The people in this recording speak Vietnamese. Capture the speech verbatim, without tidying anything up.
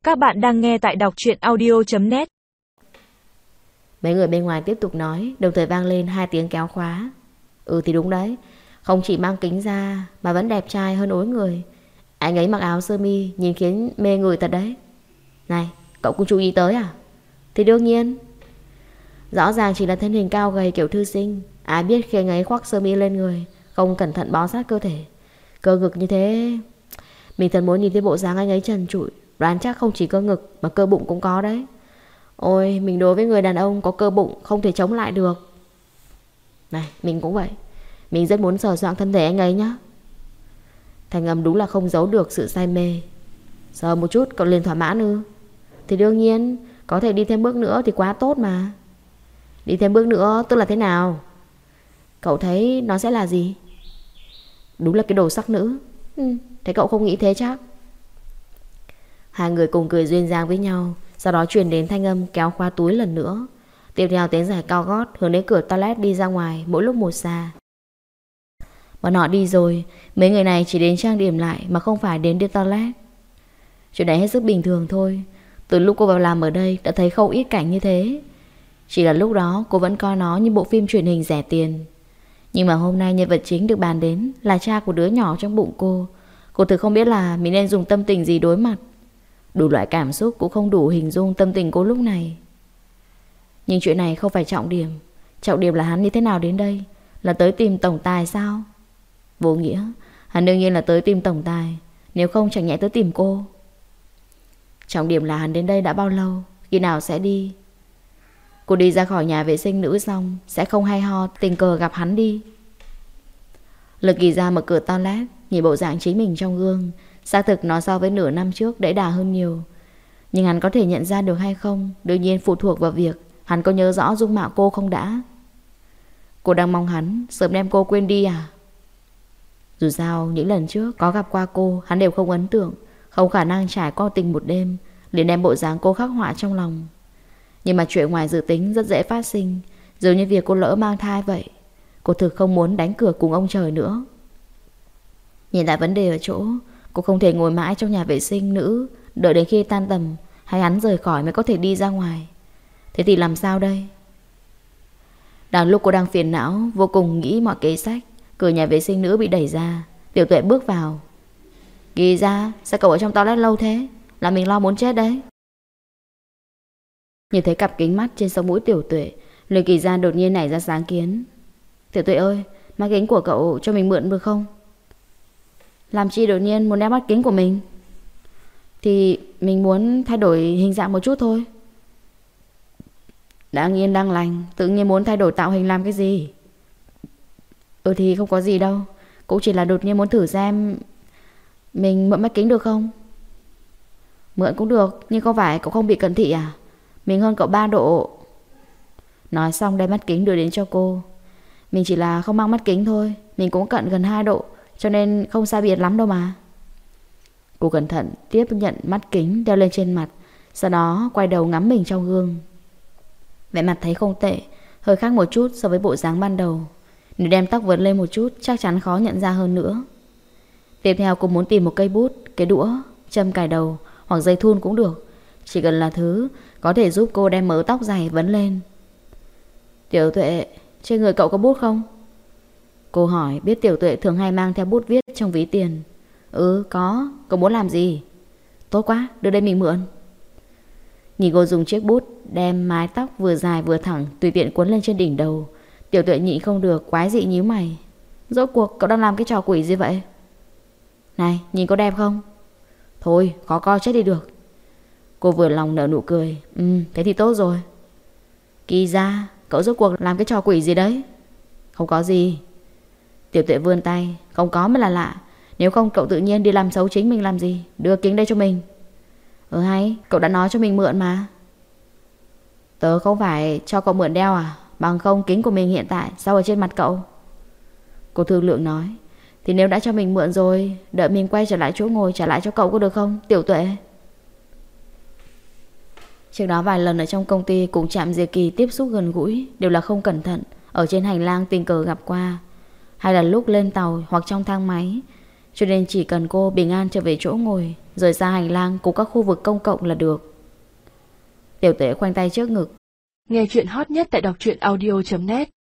Các bạn đang nghe tại đọc truyện audio chấm net. Mấy người bên ngoài tiếp tục nói, đồng thời vang lên hai tiếng kéo khóa. Ừ thì đúng đấy, không chỉ mang kính ra mà vẫn đẹp trai hơn ối người. Anh ấy mặc áo sơ mi nhìn khiến mê người thật đấy. Này, cậu cũng chú ý tới à? Thì đương nhiên. Rõ ràng chỉ là thân hình cao gầy kiểu thư sinh, ai biết khi anh ấy khoác sơ mi lên người, không cẩn thận bó sát cơ thể, cơ ngực như thế. Mình thật muốn nhìn thấy bộ dáng anh ấy trần trụi, đoán chắc không chỉ cơ ngực mà cơ bụng cũng có đấy. Ôi, mình đối với người đàn ông có cơ bụng không thể chống lại được. Này, mình cũng vậy. Mình rất muốn sờ soạng thân thể anh ấy nhá. Thanh âm đúng là không giấu được sự say mê. Sờ một chút cậu liền thỏa mãn ư? Thì đương nhiên, có thể đi thêm bước nữa thì quá tốt mà. Đi thêm bước nữa tức là thế nào? Cậu thấy nó sẽ là gì? Đúng là cái đồ sắc nữ. ừ, Thế cậu không nghĩ thế chắc? Hai người cùng cười duyên dáng với nhau. Sau đó truyền đến thanh âm kéo khóa túi lần nữa. Tiếp theo tiếng giày cao gót hướng đến cửa toilet đi ra ngoài, mỗi lúc một xa. Bọn họ đi rồi, mấy người này chỉ đến trang điểm lại mà không phải đến đi toilet. Chuyện này hết sức bình thường thôi. Từ lúc cô vào làm ở đây đã thấy không ít cảnh như thế. Chỉ là lúc đó cô vẫn coi nó như bộ phim truyền hình rẻ tiền. Nhưng mà hôm nay nhân vật chính được bàn đến là cha của đứa nhỏ trong bụng cô. Cô thực không biết là mình nên dùng tâm tình gì đối mặt. Đủ loại cảm xúc cũng không đủ hình dung tâm tình cô lúc này. Nhưng chuyện này không phải trọng điểm. Trọng điểm là hắn như thế nào đến đây. Là tới tìm tổng tài sao? Vô nghĩa. Hắn đương nhiên là tới tìm tổng tài. Nếu không chẳng nhẽ tới tìm cô. Trọng điểm là hắn đến đây đã bao lâu, khi nào sẽ đi. Cô đi ra khỏi nhà vệ sinh nữ xong sẽ không hay ho tình cờ gặp hắn đi. Lực Kỳ ra mở cửa toilet, nhìn bộ dạng chính mình trong gương. Xác thực nó so với nửa năm trước đẫy đà hơn nhiều. Nhưng hắn có thể nhận ra được hay không đương nhiên phụ thuộc vào việc hắn có nhớ rõ dung mạo cô không đã. Cô đang mong hắn sớm đem cô quên đi à? Dù sao những lần trước có gặp qua cô, hắn đều không ấn tượng, không khả năng trải qua tình một đêm liền đem bộ dáng cô khắc họa trong lòng. Nhưng mà chuyện ngoài dự tính rất dễ phát sinh, dường như việc cô lỡ mang thai vậy. Cô thực không muốn đánh cửa cùng ông trời nữa. Nhìn lại vấn đề ở chỗ cô không thể ngồi mãi trong nhà vệ sinh nữ đợi đến khi tan tầm hay hắn rời khỏi mới có thể đi ra ngoài. Thế thì làm sao đây? Đang lúc cô đang phiền não vô cùng nghĩ mọi kế sách, cửa nhà vệ sinh nữ bị đẩy ra. Tiểu Tuệ bước vào. Kỳ ra, sao cậu ở trong toilet lâu thế? Là mình lo muốn chết đấy. Nhìn thấy cặp kính mắt trên sống mũi Tiểu Tuệ, Lê Kỳ Gia đột nhiên nảy ra sáng kiến. Tiểu Tuệ ơi, mắt kính của cậu cho mình mượn được không? Làm chi đột nhiên muốn đeo mắt kính của mình? Thì mình muốn thay đổi hình dạng một chút thôi. Đang yên đang lành, tự nhiên muốn thay đổi tạo hình làm cái gì? Ừ thì không có gì đâu, cũng chỉ là đột nhiên muốn thử xem. Mình mượn mắt kính được không? Mượn cũng được, nhưng không phải cậu không bị cận thị à? Mình hơn cậu ba độ. Nói xong đem mắt kính đưa đến cho cô. Mình chỉ là không mang mắt kính thôi, mình cũng cận gần hai độ, cho nên không sai biệt lắm đâu mà. Cô cẩn thận tiếp nhận mắt kính đeo lên trên mặt, sau đó quay đầu ngắm mình trong gương. Vẻ mặt thấy không tệ, hơi khác một chút so với bộ dáng ban đầu. Nếu đem tóc vấn lên một chút chắc chắn khó nhận ra hơn nữa. Tiếp theo cô muốn tìm một cây bút, cái đũa, châm cài đầu hoặc dây thun cũng được. Chỉ cần là thứ có thể giúp cô đem mớ tóc dài vấn lên. Tiểu Tuệ, trên người cậu có bút không? Cô hỏi biết Tiểu Tuệ thường hay mang theo bút viết trong ví tiền. Ừ có, cậu muốn làm gì? Tốt quá, đưa đây mình mượn. Nhìn cô dùng chiếc bút đem mái tóc vừa dài vừa thẳng tùy tiện cuốn lên trên đỉnh đầu, Tiểu Tuệ nhịn không được quái dị nhíu mày. Rốt cuộc cậu đang làm cái trò quỷ gì vậy? Này, nhìn có đẹp không? Thôi, khó coi chết đi được. Cô vừa lòng nở nụ cười. Ừ, thế thì tốt rồi. Kỳ ra, cậu rốt cuộc làm cái trò quỷ gì đấy? Không có gì. Tiểu Tuệ vươn tay. Không có mới là lạ. Nếu không cậu tự nhiên đi làm xấu chính mình làm gì? Đưa kính đây cho mình. Ừ hay, cậu đã nói cho mình mượn mà. Tớ không phải cho cậu mượn đeo à? Bằng không kính của mình hiện tại sao ở trên mặt cậu? Cô thương lượng nói. Thì nếu đã cho mình mượn rồi, đợi mình quay trở lại chỗ ngồi trả lại cho cậu có được không, Tiểu Tuệ? Trước đó vài lần ở trong công ty cùng Trạm Diệp Kỳ tiếp xúc gần gũi, đều là không cẩn thận, ở trên hành lang tình cờ gặp qua, hay là lúc lên tàu hoặc trong thang máy. Cho nên chỉ cần cô bình an trở về chỗ ngồi, rời xa hành lang cùng các khu vực công cộng là được. Tiểu Tuệ khoanh tay trước ngực. Nghe chuyện hot nhất tại đọc truyện audio chấm net.